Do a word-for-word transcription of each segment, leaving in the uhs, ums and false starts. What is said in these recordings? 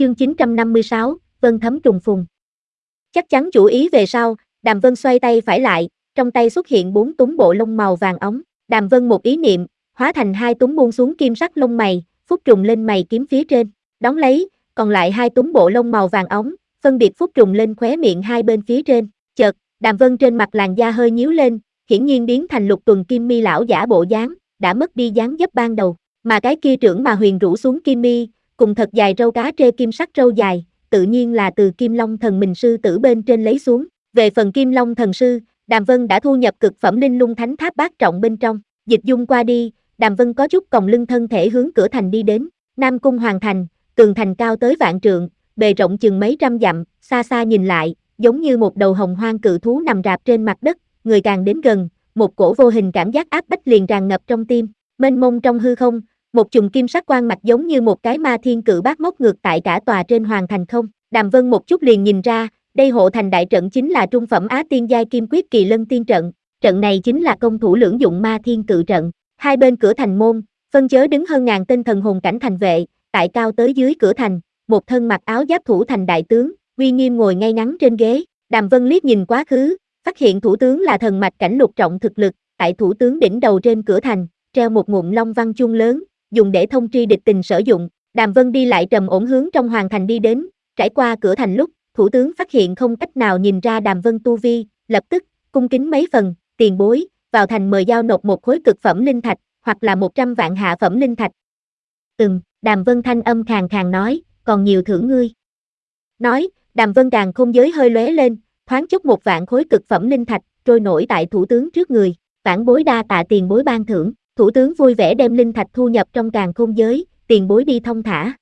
Chương chín trăm năm mươi sáu, Vân thấm trùng phùng. Chắc chắn chủ ý về sau, Đàm Vân xoay tay phải lại, trong tay xuất hiện bốn túm bộ lông màu vàng óng. Đàm Vân một ý niệm, hóa thành hai túm buông xuống kim sắc lông mày, phúc trùng lên mày kiếm phía trên. Đón lấy, còn lại hai túm bộ lông màu vàng óng, phân biệt phúc trùng lên khóe miệng hai bên phía trên. Chợt, Đàm Vân trên mặt làn da hơi nhíu lên, hiển nhiên biến thành Lục Tuần Kim Mi lão giả bộ dáng, đã mất đi dáng dấp ban đầu, mà cái kia trưởng mà huyền rũ xuống Kim Mi, cùng thật dài râu cá trê kim sắc râu dài, tự nhiên là từ Kim Long Thần Mình Sư tử bên trên lấy xuống. Về phần Kim Long Thần Sư, Đàm Vân đã thu nhập cực phẩm linh lung thánh tháp bát trọng bên trong. Dịch dung qua đi, Đàm Vân có chút còng lưng thân thể hướng cửa thành đi đến. Nam Cung Hoàng Thành, tường thành cao tới vạn trượng, bề rộng chừng mấy trăm dặm, xa xa nhìn lại, giống như một đầu hồng hoang cự thú nằm rạp trên mặt đất, người càng đến gần, một cổ vô hình cảm giác áp bách liền tràn ngập trong tim. Mênh mông trong hư không, một chùm kim sắc quang mặt giống như một cái ma thiên cự bát móc ngược tại cả tòa trên hoàng thành không. Đàm Vân một chút liền nhìn ra, đây hộ thành đại trận chính là trung phẩm Á Tiên giai Kim Quyết Kỳ Lân Tiên trận, trận này chính là công thủ lưỡng dụng ma thiên cự trận. Hai bên cửa thành môn, phân chớ đứng hơn ngàn tên thần hồn cảnh thành vệ, tại cao tới dưới cửa thành, một thân mặc áo giáp thủ thành đại tướng, uy nghiêm ngồi ngay ngắn trên ghế. Đàm Vân liếc nhìn quá khứ, phát hiện thủ tướng là thần mạch cảnh lục trọng thực lực, tại thủ tướng đỉnh đầu trên cửa thành, treo một ngụm long văn chuông lớn, dùng để thông tri địch tình sử dụng. Đàm Vân đi lại trầm ổn hướng trong hoàng thành đi đến, trải qua cửa thành lúc, thủ tướng phát hiện không cách nào nhìn ra Đàm Vân tu vi, lập tức cung kính mấy phần, tiền bối, vào thành mời giao nộp một khối cực phẩm linh thạch, hoặc là một trăm vạn hạ phẩm linh thạch. Ừm, Đàm Vân thanh âm khàn khàn nói, còn nhiều thưởng ngươi. Nói, Đàm Vân càng không giới hơi lóe lên, thoáng chốc một vạn khối cực phẩm linh thạch, trôi nổi tại thủ tướng trước người, vãn bối đa tạ tiền bối ban thưởng. Thủ tướng vui vẻ đem linh thạch thu nhập trong càn khôn giới, tiền bối đi thông thả.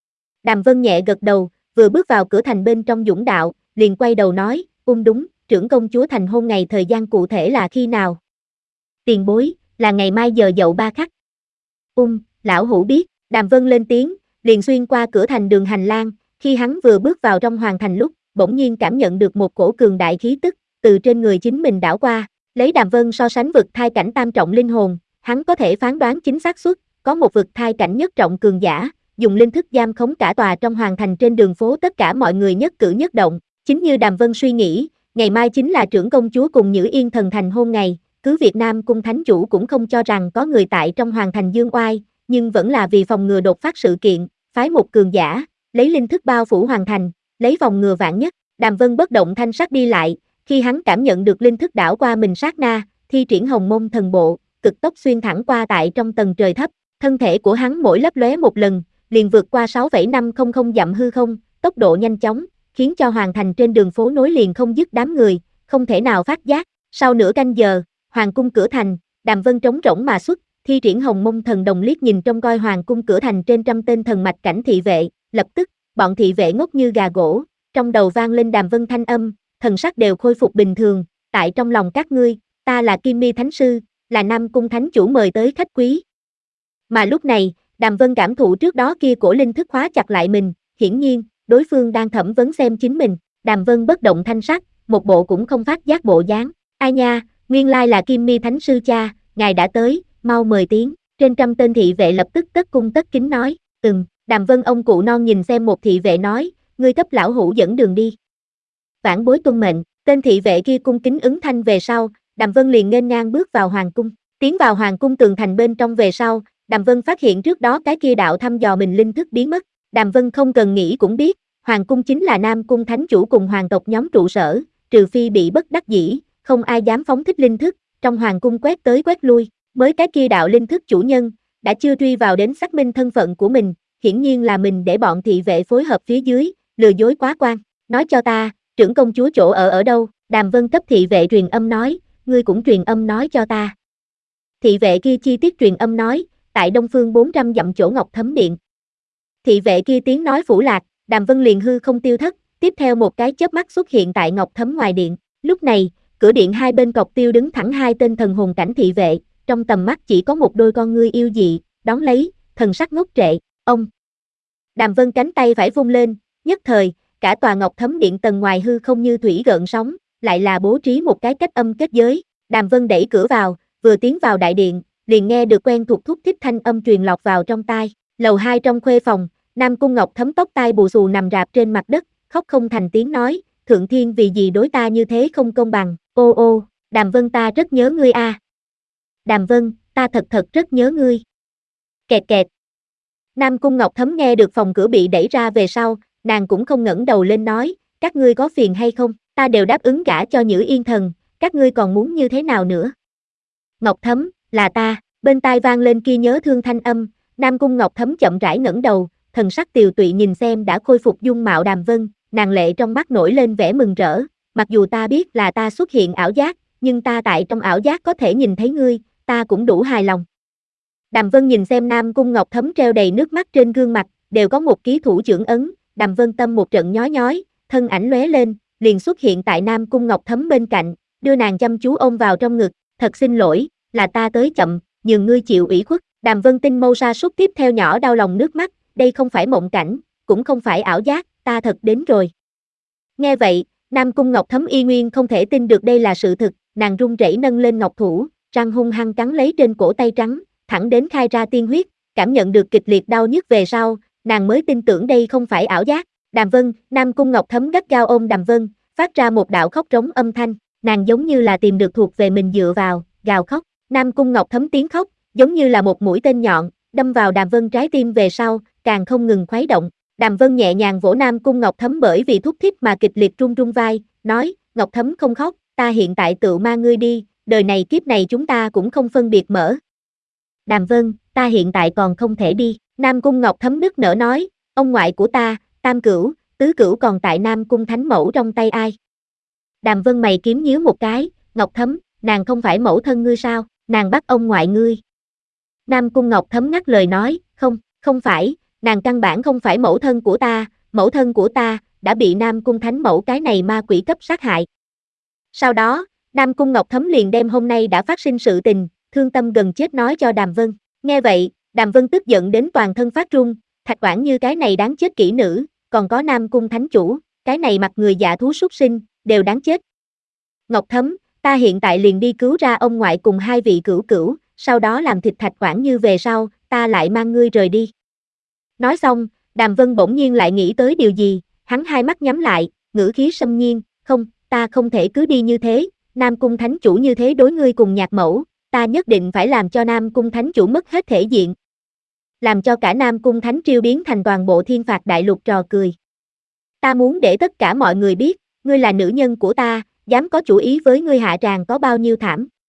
Đàm Vân nhẹ gật đầu, vừa bước vào cửa thành bên trong dũng đạo, liền quay đầu nói, ung đúng, trưởng công chúa thành hôn ngày thời gian cụ thể là khi nào? Tiền bối, là ngày mai giờ dậu ba khắc. Ung, lão hủ biết. Đàm Vân lên tiếng, liền xuyên qua cửa thành đường hành lang, khi hắn vừa bước vào trong hoàng thành lúc, bỗng nhiên cảm nhận được một cổ cường đại khí tức, từ trên người chính mình đảo qua, lấy Đàm Vân so sánh vực thai cảnh tam trọng linh hồn. Hắn có thể phán đoán chính xác suất, có một vực thai cảnh nhất trọng cường giả, dùng linh thức giam khống cả tòa trong hoàng thành trên đường phố tất cả mọi người nhất cử nhất động. Chính như Đàm Vân suy nghĩ, ngày mai chính là trưởng công chúa cùng Nhữ Yên thần thành hôn ngày, cứ Việt Nam cung thánh chủ cũng không cho rằng có người tại trong hoàng thành dương oai, nhưng vẫn là vì phòng ngừa đột phát sự kiện, phái một cường giả, lấy linh thức bao phủ hoàng thành, lấy phòng ngừa vạn nhất. Đàm Vân bất động thanh sắc đi lại, khi hắn cảm nhận được linh thức đảo qua mình sát na, thi triển hồng môn thần bộ, cực tốc xuyên thẳng qua tại trong tầng trời thấp, thân thể của hắn mỗi lấp lóe một lần, liền vượt qua sáu phẩy năm không không dặm hư không, tốc độ nhanh chóng, khiến cho hoàng thành trên đường phố nối liền không dứt đám người, không thể nào phát giác. Sau nửa canh giờ, hoàng cung cửa thành, Đàm Vân trống rỗng mà xuất, thi triển hồng mông thần đồng liếc nhìn trong coi hoàng cung cửa thành trên trăm tên thần mạch cảnh thị vệ, lập tức, bọn thị vệ ngốc như gà gỗ, trong đầu vang lên Đàm Vân thanh âm, thần sắc đều khôi phục bình thường, tại trong lòng các ngươi, ta là Kim Mi Thánh Sư, là Nam Cung Thánh Chủ mời tới khách quý. Mà lúc này, Đàm Vân cảm thụ trước đó kia cổ linh thức khóa chặt lại mình, hiển nhiên, đối phương đang thẩm vấn xem chính mình. Đàm Vân bất động thanh sắc, một bộ cũng không phát giác bộ dáng. Ai nha, nguyên lai là Kim Mi Thánh Sư cha, ngài đã tới, mau mời tiếng. Trên trăm tên thị vệ lập tức tất cung tất kính nói, ừm. Đàm Vân ông cụ non nhìn xem một thị vệ nói, ngươi cấp lão hủ dẫn đường đi. Vãn bối tuân mệnh. Tên thị vệ kia cung kính ứng thanh về sau, Đàm Vân liền nghênh ngang bước vào hoàng cung. Tiến vào hoàng cung tường thành bên trong về sau, Đàm Vân phát hiện trước đó cái kia đạo thăm dò mình linh thức biến mất. Đàm Vân không cần nghĩ cũng biết, hoàng cung chính là Nam Cung Thánh Chủ cùng hoàng tộc nhóm trụ sở, trừ phi bị bất đắc dĩ, không ai dám phóng thích linh thức, trong hoàng cung quét tới quét lui, mới cái kia đạo linh thức chủ nhân, đã chưa truy vào đến xác minh thân phận của mình, hiển nhiên là mình để bọn thị vệ phối hợp phía dưới, lừa dối quá quan. Nói cho ta, trưởng công chúa chỗ ở ở đâu? Đàm Vân cấp thị vệ truyền âm nói, ngươi cũng truyền âm nói cho ta. Thị vệ kia chi tiết truyền âm nói, tại đông phương bốn trăm dặm chỗ Ngọc Thấm Điện. Thị vệ kia tiếng nói phủ lạc, Đàm Vân liền hư không tiêu thất, tiếp theo một cái chớp mắt xuất hiện tại Ngọc Thấm ngoài điện. Lúc này, cửa điện hai bên cọc tiêu đứng thẳng hai tên thần hồn cảnh thị vệ, trong tầm mắt chỉ có một đôi con ngươi yêu dị, đón lấy, thần sắc ngốc trệ, ông. Đàm Vân cánh tay phải vung lên, nhất thời, cả tòa Ngọc Thấm Điện tầng ngoài hư không như thủy gợn sóng, lại là bố trí một cái cách âm kết giới. Đàm Vân đẩy cửa vào, vừa tiến vào đại điện, liền nghe được quen thuộc thúc thích thanh âm truyền lọt vào trong tai. Lầu hai trong khuê phòng, Nam Cung Ngọc Thấm tóc tai bù xù nằm rạp trên mặt đất, khóc không thành tiếng nói, Thượng Thiên vì gì đối ta như thế không công bằng, ô ô, Đàm Vân ta rất nhớ ngươi a. Đàm Vân, ta thật thật rất nhớ ngươi. Kẹt kẹt. Nam Cung Ngọc Thấm nghe được phòng cửa bị đẩy ra về sau, nàng cũng không ngẩng đầu lên nói, các ngươi có phiền hay không, ta đều đáp ứng gả cho Nhữ Yên Thần, các ngươi còn muốn như thế nào nữa? Ngọc Thấm, là ta, bên tai vang lên kia nhớ thương thanh âm, Nam Cung Ngọc Thấm chậm rãi ngẩng đầu, thần sắc tiều tụy nhìn xem đã khôi phục dung mạo Đàm Vân, nàng lệ trong mắt nổi lên vẻ mừng rỡ, mặc dù ta biết là ta xuất hiện ảo giác, nhưng ta tại trong ảo giác có thể nhìn thấy ngươi, ta cũng đủ hài lòng. Đàm Vân nhìn xem Nam Cung Ngọc Thấm treo đầy nước mắt trên gương mặt, đều có một ký thủ trưởng ấn, Đàm Vân tâm một trận nhói nhói, thân ảnh lóe lên, liền xuất hiện tại Nam Cung Ngọc Thấm bên cạnh, đưa nàng chăm chú ôm vào trong ngực, thật xin lỗi, là ta tới chậm, nhường ngươi chịu ủy khuất. Đàm Vân tinh mâu sa sút tiếp theo nhỏ đau lòng nước mắt, đây không phải mộng cảnh, cũng không phải ảo giác, ta thật đến rồi. Nghe vậy, Nam Cung Ngọc Thấm y nguyên không thể tin được đây là sự thực, nàng run rẩy nâng lên ngọc thủ, răng hung hăng cắn lấy trên cổ tay trắng, thẳng đến khai ra tiên huyết, cảm nhận được kịch liệt đau nhức về sau, nàng mới tin tưởng đây không phải ảo giác. Đàm Vân, Nam Cung Ngọc Thấm gắt gao ôm Đàm Vân, phát ra một đạo khóc trống âm thanh, nàng giống như là tìm được thuộc về mình dựa vào, gào khóc. Nam Cung Ngọc Thấm tiếng khóc, giống như là một mũi tên nhọn, đâm vào Đàm Vân trái tim về sau, càng không ngừng khuấy động. Đàm Vân nhẹ nhàng vỗ Nam Cung Ngọc Thấm bởi vì thúc thích mà kịch liệt run run vai, nói, Ngọc Thấm không khóc, ta hiện tại tự mang ngươi đi, đời này kiếp này chúng ta cũng không phân biệt mở. Đàm Vân, ta hiện tại còn không thể đi, Nam Cung Ngọc Thấm nức nở nói, ông ngoại của ta, Tam Cửu, Tứ Cửu còn tại Nam Cung Thánh Mẫu trong tay ai? Đàm Vân mày kiếm nhíu một cái, Ngọc Thấm, nàng không phải mẫu thân ngươi sao, nàng bắt ông ngoại ngươi. Nam Cung Ngọc Thấm ngắt lời nói, không, không phải, nàng căn bản không phải mẫu thân của ta, mẫu thân của ta, đã bị Nam Cung Thánh Mẫu cái này ma quỷ cấp sát hại. Sau đó, Nam Cung Ngọc Thấm liền đem hôm nay đã phát sinh sự tình, thương tâm gần chết nói cho Đàm Vân. Nghe vậy, Đàm Vân tức giận đến toàn thân phát run, Thạch Oản Như cái này đáng chết kỹ nữ, còn có Nam Cung Thánh Chủ, cái này mặt người dạ thú súc sinh, đều đáng chết. Ngọc Thấm, ta hiện tại liền đi cứu ra ông ngoại cùng hai vị cửu cửu, sau đó làm thịt Thạch Oản Như về sau, ta lại mang ngươi rời đi. Nói xong, Đàm Vân bỗng nhiên lại nghĩ tới điều gì, hắn hai mắt nhắm lại, ngữ khí xâm nhiên, không, ta không thể cứ đi như thế, Nam Cung Thánh Chủ như thế đối ngươi cùng nhạc mẫu, ta nhất định phải làm cho Nam Cung Thánh Chủ mất hết thể diện. Làm cho cả Nam Cung Thánh Triều biến thành toàn bộ thiên phạt đại lục trò cười. Ta muốn để tất cả mọi người biết, ngươi là nữ nhân của ta, dám có chủ ý với ngươi hạ tràng có bao nhiêu thảm.